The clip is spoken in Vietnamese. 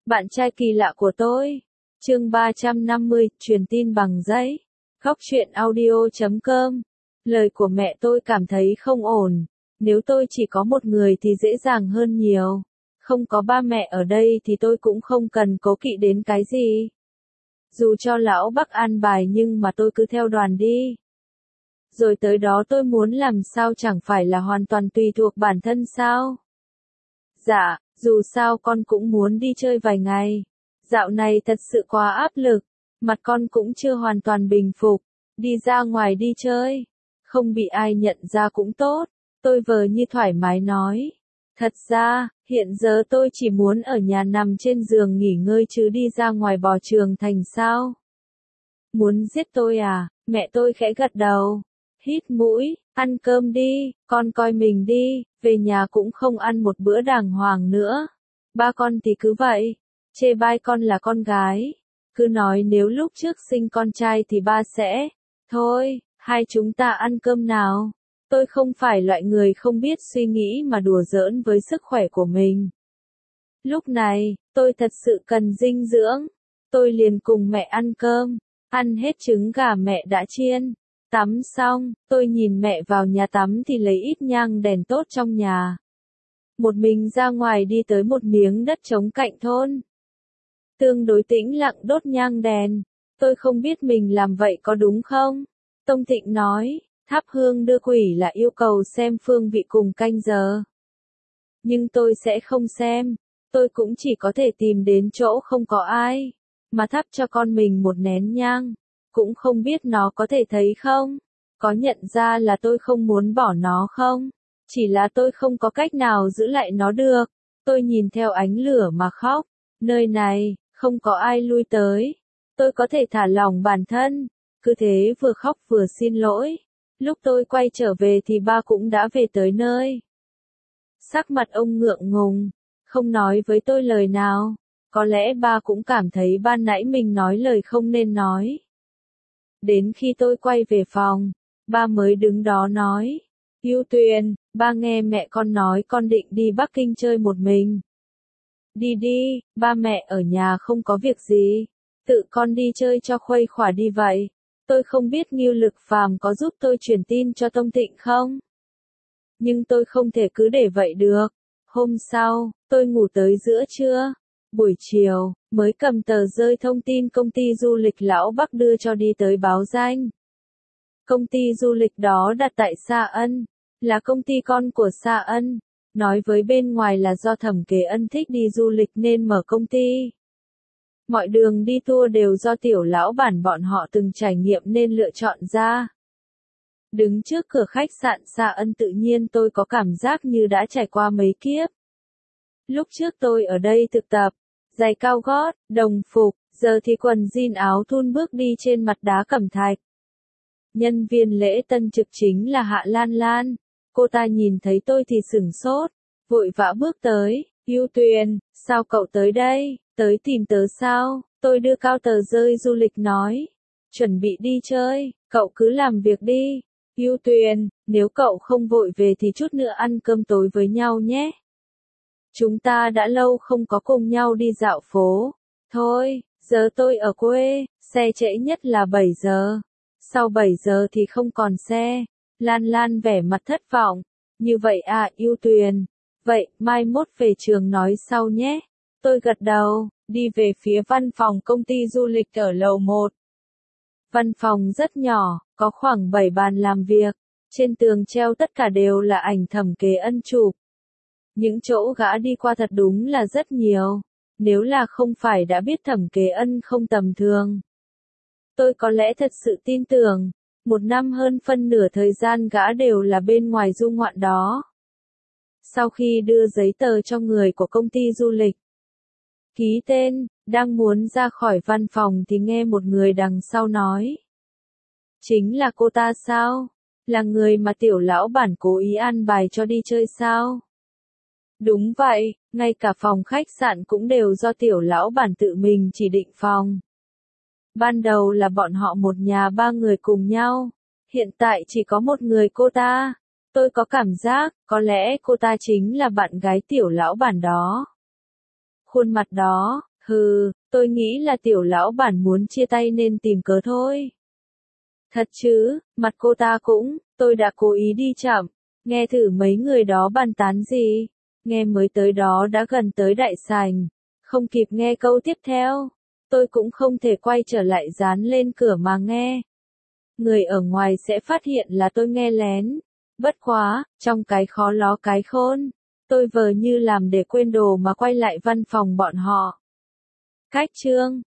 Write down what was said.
Bạn trai kỳ lạ của tôi. Chương 350, truyền tin bằng giấy. Góc truyện audio.com. Lời của mẹ tôi cảm thấy không ổn. Nếu tôi chỉ có một người thì dễ dàng hơn nhiều. Không có ba mẹ ở đây thì tôi cũng không cần cố kỵ đến cái gì. Dù cho lão Bắc an bài nhưng mà tôi cứ theo đoàn đi. Rồi tới đó tôi muốn làm sao chẳng phải là hoàn toàn tùy thuộc bản thân sao? Dạ, dù sao con cũng muốn đi chơi vài ngày. Dạo này thật sự quá áp lực, mặt con cũng chưa hoàn toàn bình phục. Đi ra ngoài đi chơi, không bị ai nhận ra cũng tốt. Tôi vờ như thoải mái nói. Thật ra, hiện giờ tôi chỉ muốn ở nhà nằm trên giường nghỉ ngơi chứ đi ra ngoài bò trường thành sao? Muốn giết tôi à? Mẹ tôi khẽ gật đầu. Hít mũi, ăn cơm đi, con coi mình đi, về nhà cũng không ăn một bữa đàng hoàng nữa. Ba con thì cứ vậy, chê bai con là con gái. Cứ nói nếu lúc trước sinh con trai thì ba sẽ. Thôi, hai chúng ta ăn cơm nào. Tôi không phải loại người không biết suy nghĩ mà đùa giỡn với sức khỏe của mình. Lúc này, tôi thật sự cần dinh dưỡng. Tôi liền cùng mẹ ăn cơm, ăn hết trứng gà mẹ đã chiên. Tắm xong, tôi nhìn mẹ vào nhà tắm thì lấy ít nhang đèn tốt trong nhà. Một mình ra ngoài đi tới một miếng đất trống cạnh thôn. Tương đối tĩnh lặng đốt nhang đèn. Tôi không biết mình làm vậy có đúng không? Tông Thịnh nói, thắp hương đưa quỷ là yêu cầu xem phương vị cùng canh giờ. Nhưng tôi sẽ không xem. Tôi cũng chỉ có thể tìm đến chỗ không có ai. Mà thắp cho con mình một nén nhang. Cũng không biết nó có thể thấy không? Có nhận ra là tôi không muốn bỏ nó không? Chỉ là tôi không có cách nào giữ lại nó được. Tôi nhìn theo ánh lửa mà khóc. Nơi này, không có ai lui tới. Tôi có thể thả lỏng bản thân. Cứ thế vừa khóc vừa xin lỗi. Lúc tôi quay trở về thì ba cũng đã về tới nơi. Sắc mặt ông ngượng ngùng, không nói với tôi lời nào. Có lẽ ba cũng cảm thấy ban nãy mình nói lời không nên nói. Đến khi tôi quay về phòng, ba mới đứng đó nói, Ưu Tuyền, ba nghe mẹ con nói con định đi Bắc Kinh chơi một mình. Đi đi, ba mẹ ở nhà không có việc gì, tự con đi chơi cho khuây khỏa đi vậy. Tôi không biết Ngưu Lực Phàm có giúp tôi truyền tin cho Tông Thịnh không? Nhưng tôi không thể cứ để vậy được. Hôm sau, tôi ngủ tới giữa trưa. Buổi chiều, mới cầm tờ rơi thông tin công ty du lịch Lão Bắc đưa cho đi tới báo danh. Công ty du lịch đó đặt tại Sa Ân, là công ty con của Sa Ân. Nói với bên ngoài là do Thẩm Kế Ân thích đi du lịch nên mở công ty. Mọi đường đi tour đều do tiểu lão bản bọn họ từng trải nghiệm nên lựa chọn ra. Đứng trước cửa khách sạn Sa Ân tự nhiên tôi có cảm giác như đã trải qua mấy kiếp. Lúc trước tôi ở đây thực tập, giày cao gót, đồng phục, giờ thì quần jean áo thun bước đi trên mặt đá cẩm thạch. Nhân viên lễ tân trực chính là Hạ Lan Lan. Cô ta nhìn thấy tôi thì sửng sốt, vội vã bước tới. Ưu Tuyền, sao cậu tới đây? Tới tìm tớ sao? Tôi đưa cao tờ rơi du lịch nói. Chuẩn bị đi chơi, cậu cứ làm việc đi. Ưu Tuyền, nếu cậu không vội về thì chút nữa ăn cơm tối với nhau nhé. Chúng ta đã lâu không có cùng nhau đi dạo phố. Thôi, giờ tôi ở quê, xe trễ nhất là 7 giờ. Sau 7 giờ thì không còn xe. Lan Lan vẻ mặt thất vọng. Như vậy à, Ưu Tuyền. Vậy, mai mốt về trường nói sau nhé. Tôi gật đầu, đi về phía văn phòng công ty du lịch ở lầu 1. Văn phòng rất nhỏ, có khoảng 7 bàn làm việc. Trên tường treo tất cả đều là ảnh Thẩm Kế Ân chụp. Những chỗ gã đi qua thật đúng là rất nhiều. Nếu là không phải đã biết Thẩm Kế Ân không tầm thường. Tôi có lẽ thật sự tin tưởng. Một năm hơn phân nửa thời gian gã đều là bên ngoài du ngoạn đó. Sau khi đưa giấy tờ cho người của công ty du lịch, ký tên, đang muốn ra khỏi văn phòng thì nghe một người đằng sau nói. Chính là cô ta sao? Là người mà tiểu lão bản cố ý an bài cho đi chơi sao? Đúng vậy, ngay cả phòng khách sạn cũng đều do tiểu lão bản tự mình chỉ định phòng. Ban đầu là bọn họ một nhà ba người cùng nhau, hiện tại chỉ có một người cô ta. Tôi có cảm giác, có lẽ cô ta chính là bạn gái tiểu lão bản đó. Khuôn mặt đó, Hừ, tôi nghĩ là tiểu lão bản muốn chia tay nên tìm cớ thôi. Thật chứ, mặt cô ta cũng, tôi đã cố ý đi chậm, nghe thử mấy người đó bàn tán gì. Nghe mới tới đó đã gần tới đại sảnh, không kịp nghe câu tiếp theo. Tôi cũng không thể quay trở lại dán lên cửa mà nghe. Người ở ngoài sẽ phát hiện là tôi nghe lén. Bất quá, trong cái khó ló cái khôn, tôi vờ như làm để quên đồ mà quay lại văn phòng bọn họ. Cách chương